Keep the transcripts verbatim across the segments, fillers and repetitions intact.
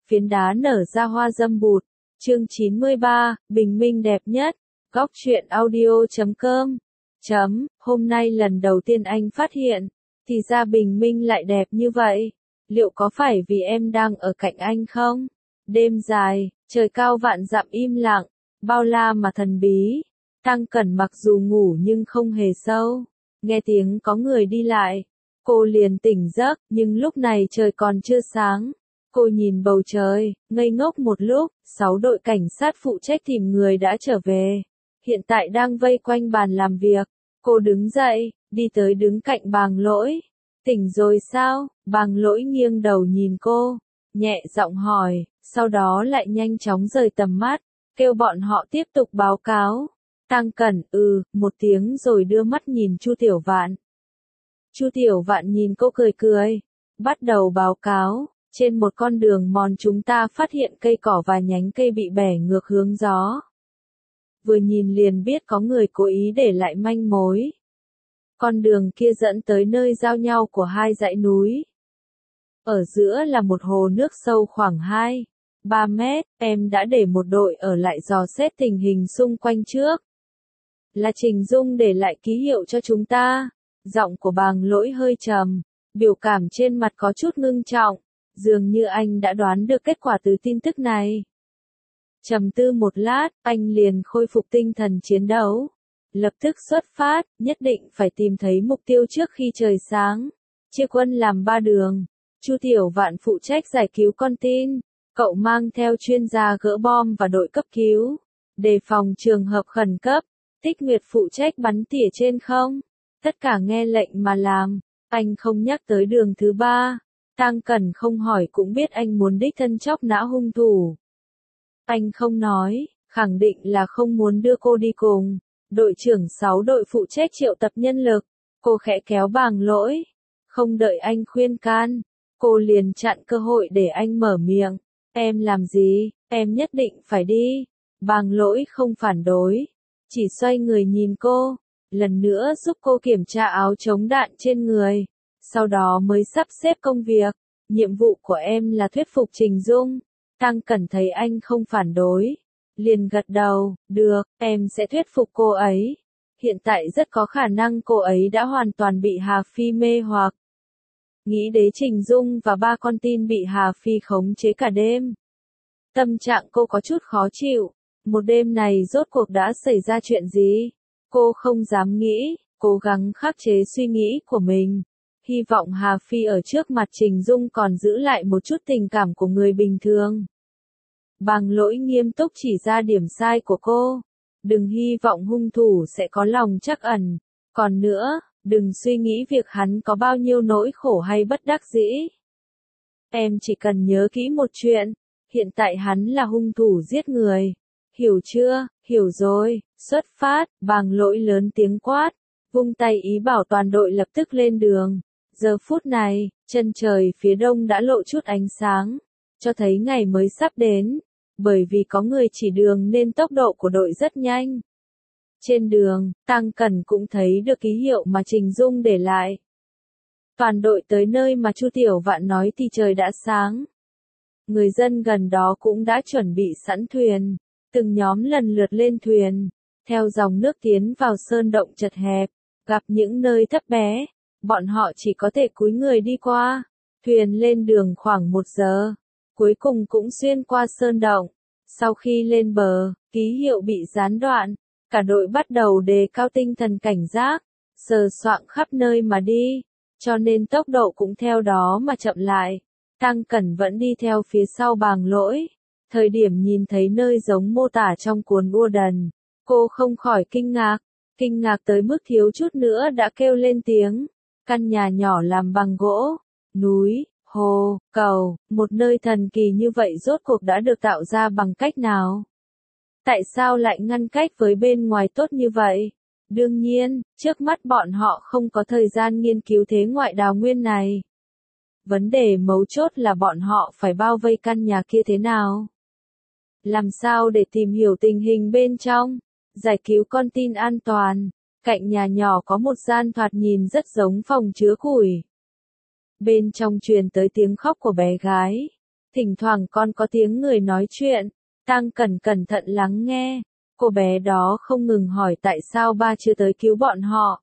phiến đá nở ra hoa dâm bụt. Chương chín mươi ba, bình minh đẹp nhất. Góc truyện audio chấm com. Chấm, hôm nay lần đầu tiên anh phát hiện, thì ra bình minh lại đẹp như vậy. Liệu có phải vì em đang ở cạnh anh không? Đêm dài, trời cao vạn dặm im lặng, bao la mà thần bí. Tăng Cẩn mặc dù ngủ nhưng không hề sâu. Nghe tiếng có người đi lại, cô liền tỉnh giấc, nhưng lúc này trời còn chưa sáng. Cô nhìn bầu trời, ngây ngốc một lúc, sáu đội cảnh sát phụ trách tìm người đã trở về. Hiện tại đang vây quanh bàn làm việc. Cô đứng dậy, đi tới đứng cạnh Bàng Lỗi. Tỉnh rồi sao? Bàng Lỗi nghiêng đầu nhìn cô, nhẹ giọng hỏi, sau đó lại nhanh chóng rời tầm mắt, kêu bọn họ tiếp tục báo cáo. Tăng Cẩn, ừ, một tiếng rồi đưa mắt nhìn Chu Tiểu Vạn. Chu Tiểu Vạn nhìn cô cười cười, bắt đầu báo cáo. Trên một con đường mòn chúng ta phát hiện cây cỏ và nhánh cây bị bẻ ngược hướng gió. Vừa nhìn liền biết có người cố ý để lại manh mối. Con đường kia dẫn tới nơi giao nhau của hai dãy núi. Ở giữa là một hồ nước sâu khoảng hai, ba mét, em đã để một đội ở lại dò xét tình hình xung quanh trước. Là Trình Dung để lại ký hiệu cho chúng ta. Giọng của Bàng Lỗi hơi trầm, biểu cảm trên mặt có chút ngưng trọng. Dường như anh đã đoán được kết quả từ tin tức này. Trầm tư một lát, anh liền khôi phục tinh thần chiến đấu. Lập tức xuất phát, nhất định phải tìm thấy mục tiêu trước khi trời sáng. Chia quân làm ba đường. Chu Tiểu Vạn phụ trách giải cứu con tin. Cậu mang theo chuyên gia gỡ bom và đội cấp cứu. Đề phòng trường hợp khẩn cấp. Tích Nguyệt phụ trách bắn tỉa trên không. Tất cả nghe lệnh mà làm. Anh không nhắc tới đường thứ ba. Tăng Cẩn không hỏi cũng biết anh muốn đích thân chóc nã hung thủ. Anh không nói, khẳng định là không muốn đưa cô đi cùng. Đội trưởng sáu đội phụ trách triệu tập nhân lực. Cô khẽ kéo Bàng Lỗi. Không đợi anh khuyên can, cô liền chặn cơ hội để anh mở miệng. Em làm gì, em nhất định phải đi. Bàng Lỗi không phản đối, chỉ xoay người nhìn cô. Lần nữa giúp cô kiểm tra áo chống đạn trên người. Sau đó mới sắp xếp công việc. Nhiệm vụ của em là thuyết phục Trình Dung. Tăng Cẩn thấy anh không phản đối, liền gật đầu, được, em sẽ thuyết phục cô ấy. Hiện tại rất có khả năng cô ấy đã hoàn toàn bị Hà Phi mê hoặc. Nghĩ đến Trình Dung và ba con tin bị Hà Phi khống chế cả đêm. Tâm trạng cô có chút khó chịu. Một đêm này rốt cuộc đã xảy ra chuyện gì? Cô không dám nghĩ, cố gắng khắc chế suy nghĩ của mình. Hy vọng Hà Phi ở trước mặt Trình Dung còn giữ lại một chút tình cảm của người bình thường. Bàng Lỗi nghiêm túc chỉ ra điểm sai của cô. Đừng hy vọng hung thủ sẽ có lòng trắc ẩn. Còn nữa, đừng suy nghĩ việc hắn có bao nhiêu nỗi khổ hay bất đắc dĩ. Em chỉ cần nhớ kỹ một chuyện. Hiện tại hắn là hung thủ giết người. Hiểu chưa? Hiểu rồi. Xuất phát, Bàng Lỗi lớn tiếng quát. Vung tay ý bảo toàn đội lập tức lên đường. Giờ phút này, chân trời phía đông đã lộ chút ánh sáng, cho thấy ngày mới sắp đến. Bởi vì có người chỉ đường nên tốc độ của đội rất nhanh. Trên đường, Tăng Cẩn cũng thấy được ký hiệu mà Trình Dung để lại. Toàn đội tới nơi mà Chu Tiểu Vạn nói thì trời đã sáng. Người dân gần đó cũng đã chuẩn bị sẵn thuyền. Từng nhóm lần lượt lên thuyền, theo dòng nước tiến vào sơn động chật hẹp, gặp những nơi thấp bé. Bọn họ chỉ có thể cúi người đi qua. Thuyền lên đường khoảng một giờ. Cuối cùng cũng xuyên qua sơn động. Sau khi lên bờ, ký hiệu bị gián đoạn. Cả đội bắt đầu đề cao tinh thần cảnh giác. Sờ soạng khắp nơi mà đi. Cho nên tốc độ cũng theo đó mà chậm lại. Tăng Cẩn vẫn đi theo phía sau Bàng Lỗi. Thời điểm nhìn thấy nơi giống mô tả trong cuốn Ua Đần, cô không khỏi kinh ngạc. Kinh ngạc tới mức thiếu chút nữa đã kêu lên tiếng. Căn nhà nhỏ làm bằng gỗ, núi, hồ, cầu, một nơi thần kỳ như vậy rốt cuộc đã được tạo ra bằng cách nào? Tại sao lại ngăn cách với bên ngoài tốt như vậy? Đương nhiên, trước mắt bọn họ không có thời gian nghiên cứu thế ngoại đào nguyên này. Vấn đề mấu chốt là bọn họ phải bao vây căn nhà kia thế nào? Làm sao để tìm hiểu tình hình bên trong? Giải cứu con tin an toàn. Cạnh nhà nhỏ có một gian thoạt nhìn rất giống phòng chứa củi. Bên trong truyền tới tiếng khóc của bé gái. Thỉnh thoảng còn có tiếng người nói chuyện, Tăng Cẩn cẩn thận lắng nghe. Cô bé đó không ngừng hỏi tại sao ba chưa tới cứu bọn họ.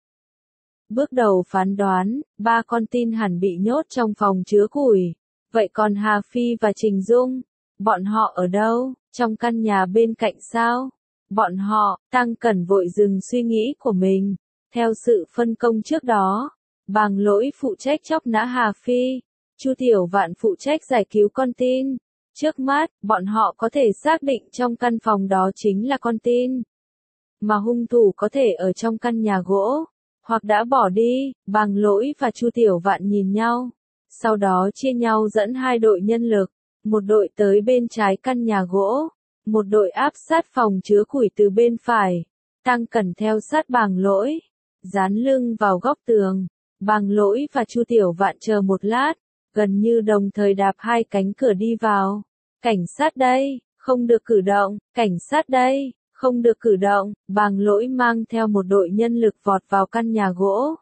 Bước đầu phán đoán, ba con tin hẳn bị nhốt trong phòng chứa củi. Vậy còn Hà Phi và Trình Dung, bọn họ ở đâu? Trong căn nhà bên cạnh sao? Bọn họ, Tăng Cẩn vội dừng suy nghĩ của mình. Theo sự phân công trước đó, Bàng Lỗi phụ trách chóc nã Hà Phi, Chu Tiểu Vạn phụ trách giải cứu con tin. Trước mắt, bọn họ có thể xác định trong căn phòng đó chính là con tin. Mà hung thủ có thể ở trong căn nhà gỗ, hoặc đã bỏ đi. Bàng Lỗi và Chu Tiểu Vạn nhìn nhau. Sau đó chia nhau dẫn hai đội nhân lực. Một đội tới bên trái căn nhà gỗ. Một đội áp sát phòng chứa củi từ bên phải. Tăng Cẩn theo sát Bàng Lỗi, dán lưng vào góc tường. Bàng Lỗi và Chu Tiểu Vạn chờ một lát, gần như đồng thời đạp hai cánh cửa đi vào. Cảnh sát đây, không được cử động, cảnh sát đây, không được cử động. Bàng Lỗi mang theo một đội nhân lực vọt vào căn nhà gỗ.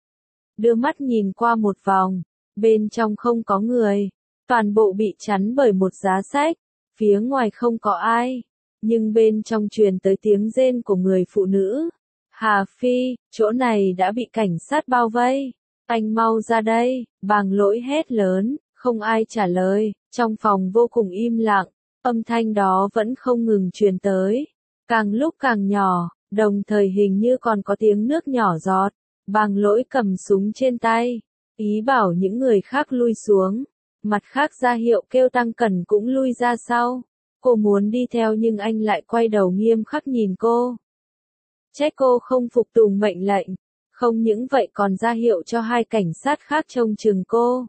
Đưa mắt nhìn qua một vòng, bên trong không có người, toàn bộ bị chắn bởi một giá sách, phía ngoài không có ai, nhưng bên trong truyền tới tiếng rên của người phụ nữ. Hà Phi, chỗ này đã bị cảnh sát bao vây, anh mau ra đây. Bàng Lỗi hét lớn, không ai trả lời, trong phòng vô cùng im lặng, âm thanh đó vẫn không ngừng truyền tới, càng lúc càng nhỏ, đồng thời hình như còn có tiếng nước nhỏ giọt. Bàng Lỗi cầm súng trên tay, ý bảo những người khác lui xuống, mặt khác ra hiệu kêu Tăng Cẩn cũng lui ra sau. Cô muốn đi theo nhưng anh lại quay đầu nghiêm khắc nhìn cô. Trách cô không phục tùng mệnh lệnh, không những vậy còn ra hiệu cho hai cảnh sát khác trông chừng cô.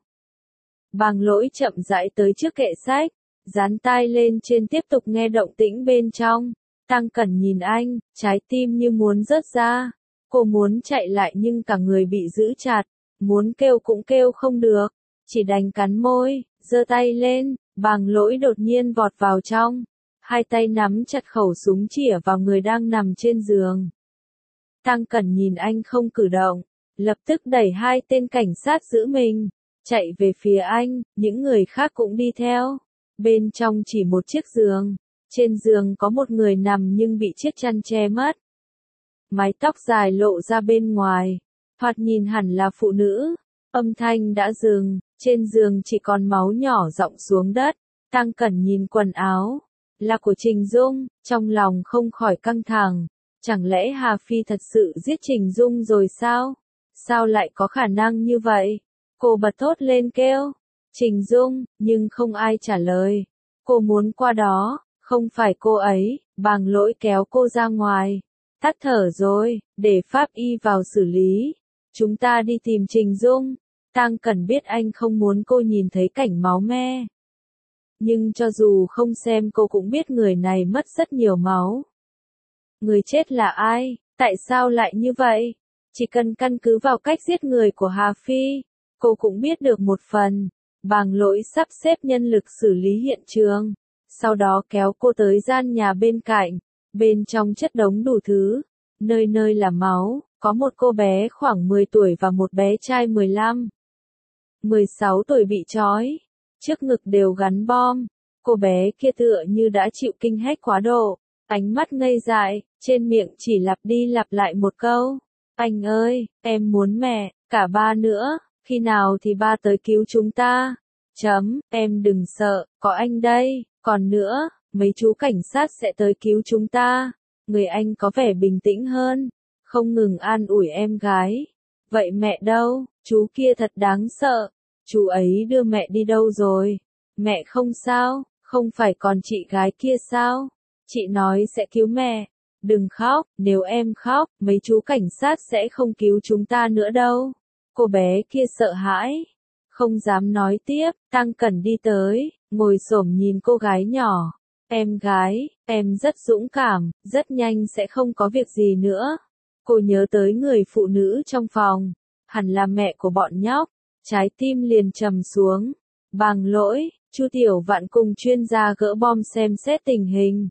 Bàng Lỗi chậm rãi tới trước kệ sách, dán tai lên trên tiếp tục nghe động tĩnh bên trong. Tăng Cẩn nhìn anh, trái tim như muốn rớt ra. Cô muốn chạy lại nhưng cả người bị giữ chặt, muốn kêu cũng kêu không được, chỉ đành cắn môi, giơ tay lên. Bàng Lỗi đột nhiên vọt vào trong, hai tay nắm chặt khẩu súng chĩa vào người đang nằm trên giường. Tăng Cẩn nhìn anh không cử động, lập tức đẩy hai tên cảnh sát giữ mình, chạy về phía anh, những người khác cũng đi theo. Bên trong chỉ một chiếc giường, trên giường có một người nằm nhưng bị chiếc chăn che mất. Mái tóc dài lộ ra bên ngoài, thoạt nhìn hẳn là phụ nữ. Âm thanh đã dừng, trên giường chỉ còn máu nhỏ rọng xuống đất. Tăng Cẩn nhìn quần áo, là của Trình Dung, trong lòng không khỏi căng thẳng. Chẳng lẽ Hà Phi thật sự giết Trình Dung rồi sao? Sao lại có khả năng như vậy? Cô bật thốt lên kêu, Trình Dung, nhưng không ai trả lời. Cô muốn qua đó, không phải cô ấy. Bàng Lỗi kéo cô ra ngoài. Tắt thở rồi, để pháp y vào xử lý. Chúng ta đi tìm Trình Dung. Tăng Cẩn biết anh không muốn cô nhìn thấy cảnh máu me. Nhưng cho dù không xem cô cũng biết người này mất rất nhiều máu. Người chết là ai? Tại sao lại như vậy? Chỉ cần căn cứ vào cách giết người của Hà Phi, cô cũng biết được một phần. Bàng Lỗi sắp xếp nhân lực xử lý hiện trường, sau đó kéo cô tới gian nhà bên cạnh. Bên trong chất đống đủ thứ, nơi nơi là máu, có một cô bé khoảng mười tuổi và một bé trai mười lăm, mười sáu tuổi bị trói, trước ngực đều gắn bom. Cô bé kia tựa như đã chịu kinh hách quá độ, ánh mắt ngây dại, trên miệng chỉ lặp đi lặp lại một câu, anh ơi, em muốn mẹ, cả ba nữa, khi nào thì ba tới cứu chúng ta. Chấm, em đừng sợ, có anh đây, còn nữa, mấy chú cảnh sát sẽ tới cứu chúng ta. Người anh có vẻ bình tĩnh hơn, không ngừng an ủi em gái. Vậy mẹ đâu? Chú kia thật đáng sợ. Chú ấy đưa mẹ đi đâu rồi? Mẹ không sao, không phải còn chị gái kia sao? Chị nói sẽ cứu mẹ. Đừng khóc, nếu em khóc, mấy chú cảnh sát sẽ không cứu chúng ta nữa đâu. Cô bé kia sợ hãi, không dám nói tiếp. Tăng Cẩn đi tới, ngồi xổm nhìn cô gái nhỏ. Em gái, em rất dũng cảm, rất nhanh sẽ không có việc gì nữa. Cô nhớ tới người phụ nữ trong phòng, hẳn là mẹ của bọn nhóc, trái tim liền trầm xuống. Bàng Lỗi, Chu Tiểu Vạn cùng chuyên gia gỡ bom xem xét tình hình.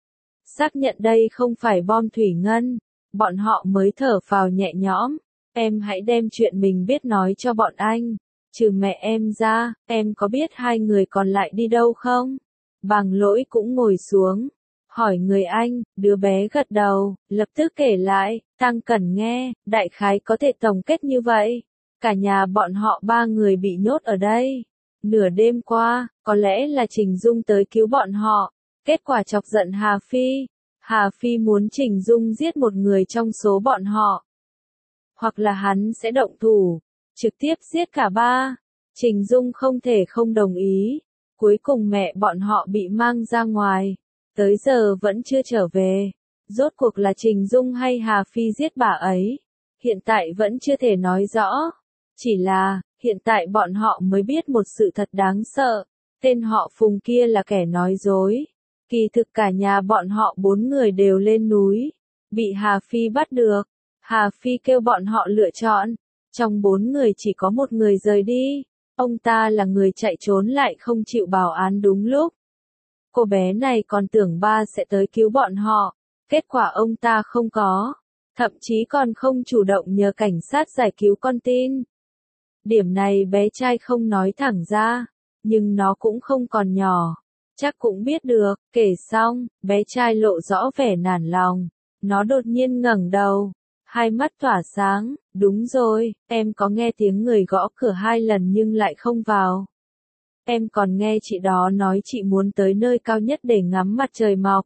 Xác nhận đây không phải bom thủy ngân, bọn họ mới thở phào nhẹ nhõm. Em hãy đem chuyện mình biết nói cho bọn anh. Trừ mẹ em ra, em có biết hai người còn lại đi đâu không? Bàng Lỗi cũng ngồi xuống, hỏi người anh, đứa bé gật đầu, lập tức kể lại, Tăng Cẩn nghe, đại khái có thể tổng kết như vậy. Cả nhà bọn họ ba người bị nhốt ở đây. Nửa đêm qua, có lẽ là Trình Dung tới cứu bọn họ. Kết quả chọc giận Hà Phi. Hà Phi muốn Trình Dung giết một người trong số bọn họ. Hoặc là hắn sẽ động thủ, trực tiếp giết cả ba. Trình Dung không thể không đồng ý. Cuối cùng mẹ bọn họ bị mang ra ngoài. Tới giờ vẫn chưa trở về. Rốt cuộc là Trình Dung hay Hà Phi giết bà ấy. Hiện tại vẫn chưa thể nói rõ. Chỉ là, hiện tại bọn họ mới biết một sự thật đáng sợ. Tên họ Phùng kia là kẻ nói dối. Kỳ thực cả nhà bọn họ bốn người đều lên núi. Bị Hà Phi bắt được. Hà Phi kêu bọn họ lựa chọn. Trong bốn người chỉ có một người rời đi. Ông ta là người chạy trốn lại không chịu báo án đúng lúc. Cô bé này còn tưởng ba sẽ tới cứu bọn họ. Kết quả ông ta không có. Thậm chí còn không chủ động nhờ cảnh sát giải cứu con tin. Điểm này bé trai không nói thẳng ra. Nhưng nó cũng không còn nhỏ. Chắc cũng biết được. Kể xong, bé trai lộ rõ vẻ nản lòng. Nó đột nhiên ngẩng đầu. Hai mắt tỏa sáng. Đúng rồi, em có nghe tiếng người gõ cửa hai lần nhưng lại không vào. Em còn nghe chị đó nói chị muốn tới nơi cao nhất để ngắm mặt trời mọc.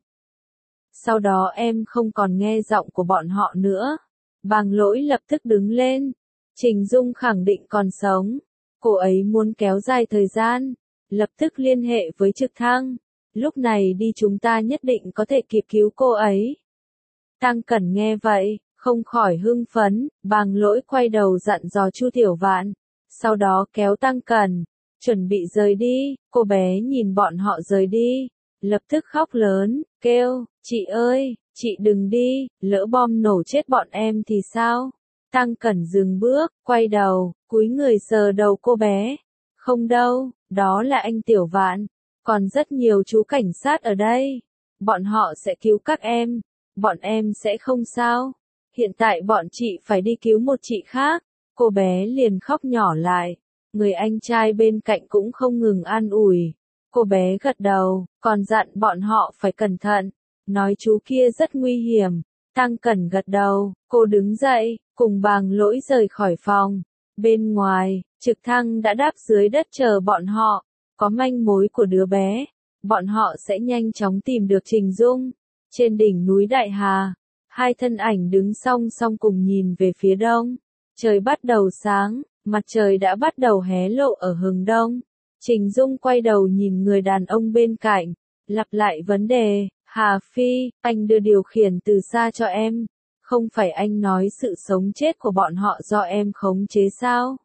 Sau đó em không còn nghe giọng của bọn họ nữa. Bàng Lỗi lập tức đứng lên. Trình Dung khẳng định còn sống. Cô ấy muốn kéo dài thời gian. Lập tức liên hệ với trực thăng. Lúc này đi chúng ta nhất định có thể kịp cứu cô ấy. Tăng Cẩn nghe vậy, không khỏi hưng phấn. Bàng Lỗi quay đầu dặn dò Chu Tiểu Vạn. Sau đó kéo Tăng Cẩn. Chuẩn bị rời đi. Cô bé nhìn bọn họ rời đi. Lập tức khóc lớn, kêu, chị ơi, chị đừng đi, lỡ bom nổ chết bọn em thì sao? Tăng Cẩn dừng bước, quay đầu, cúi người sờ đầu cô bé. Không đâu, đó là anh Tiểu Vạn. Còn rất nhiều chú cảnh sát ở đây. Bọn họ sẽ cứu các em. Bọn em sẽ không sao. Hiện tại bọn chị phải đi cứu một chị khác. Cô bé liền khóc nhỏ lại. Người anh trai bên cạnh cũng không ngừng an ủi. Cô bé gật đầu, còn dặn bọn họ phải cẩn thận. Nói chú kia rất nguy hiểm. Tăng Cẩn gật đầu, cô đứng dậy, cùng Bàng Lỗi rời khỏi phòng. Bên ngoài, trực thăng đã đáp dưới đất chờ bọn họ. Có manh mối của đứa bé. Bọn họ sẽ nhanh chóng tìm được Trình Dung. Trên đỉnh núi Đại Hà, hai thân ảnh đứng song song cùng nhìn về phía đông. Trời bắt đầu sáng, mặt trời đã bắt đầu hé lộ ở hướng đông. Trình Dung quay đầu nhìn người đàn ông bên cạnh, lặp lại vấn đề, Hà Phi, anh đưa điều khiển từ xa cho em. Không phải anh nói sự sống chết của bọn họ do em khống chế sao?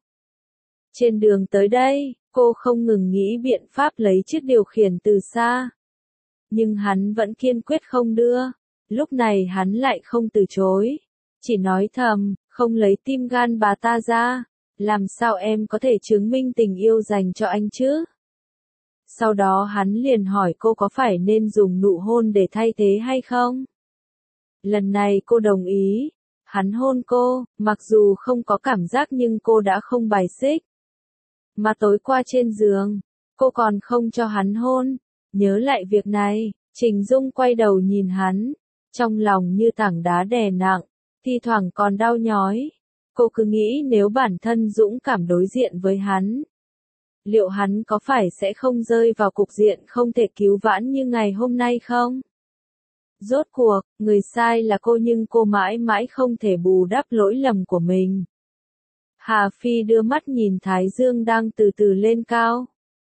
Trên đường tới đây, cô không ngừng nghĩ biện pháp lấy chiếc điều khiển từ xa. Nhưng hắn vẫn kiên quyết không đưa. Lúc này hắn lại không từ chối. Chỉ nói thầm, không lấy tim gan bà ta ra. Làm sao em có thể chứng minh tình yêu dành cho anh chứ? Sau đó hắn liền hỏi cô có phải nên dùng nụ hôn để thay thế hay không? Lần này cô đồng ý. Hắn hôn cô, mặc dù không có cảm giác nhưng cô đã không bài xích. Mà tối qua trên giường, cô còn không cho hắn hôn. Nhớ lại việc này, Trình Dung quay đầu nhìn hắn. Trong lòng như tảng đá đè nặng, thi thoảng còn đau nhói. Cô cứ nghĩ nếu bản thân dũng cảm đối diện với hắn, liệu hắn có phải sẽ không rơi vào cục diện không thể cứu vãn như ngày hôm nay không? Rốt cuộc, người sai là cô nhưng cô mãi mãi không thể bù đắp lỗi lầm của mình. Hà Phi đưa mắt nhìn Thái Dương đang từ từ lên cao.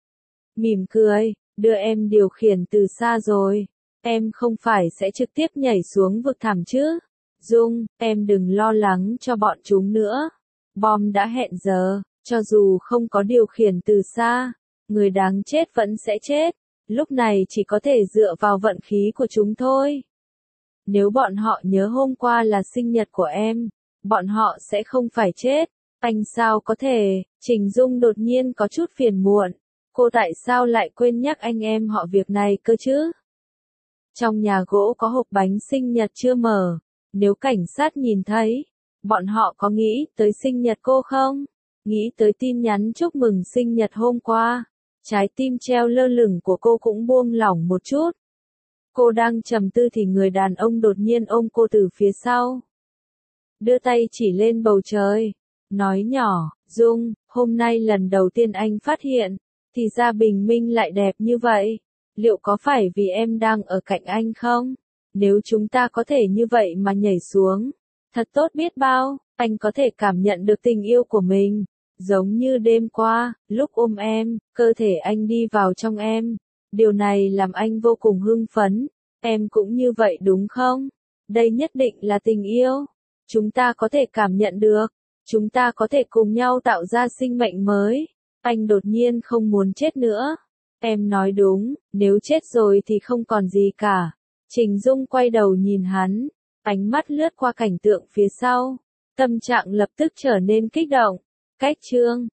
Mỉm cười, đưa em điều khiển từ xa rồi. Em không phải sẽ trực tiếp nhảy xuống vực thẳm chứ? Dung, em đừng lo lắng cho bọn chúng nữa. Bom đã hẹn giờ, cho dù không có điều khiển từ xa, người đáng chết vẫn sẽ chết. Lúc này chỉ có thể dựa vào vận khí của chúng thôi. Nếu bọn họ nhớ hôm qua là sinh nhật của em, bọn họ sẽ không phải chết. Anh sao có thể? Trình Dung đột nhiên có chút phiền muộn. Cô tại sao lại quên nhắc anh em họ việc này cơ chứ? Trong nhà gỗ có hộp bánh sinh nhật chưa mở. Nếu cảnh sát nhìn thấy, bọn họ có nghĩ tới sinh nhật cô không? Nghĩ tới tin nhắn chúc mừng sinh nhật hôm qua, trái tim treo lơ lửng của cô cũng buông lỏng một chút. Cô đang trầm tư thì người đàn ông đột nhiên ôm cô từ phía sau. Đưa tay chỉ lên bầu trời, nói nhỏ, Dung, hôm nay lần đầu tiên anh phát hiện, thì ra bình minh lại đẹp như vậy. Liệu có phải vì em đang ở cạnh anh không? Nếu chúng ta có thể như vậy mà nhảy xuống, thật tốt biết bao, anh có thể cảm nhận được tình yêu của mình. Giống như đêm qua, lúc ôm em, cơ thể anh đi vào trong em. Điều này làm anh vô cùng hưng phấn. Em cũng như vậy đúng không? Đây nhất định là tình yêu. Chúng ta có thể cảm nhận được. Chúng ta có thể cùng nhau tạo ra sinh mệnh mới. Anh đột nhiên không muốn chết nữa. Em nói đúng, nếu chết rồi thì không còn gì cả. Trình Dung quay đầu nhìn hắn, ánh mắt lướt qua cảnh tượng phía sau. Tâm trạng lập tức trở nên kích động. Cách chương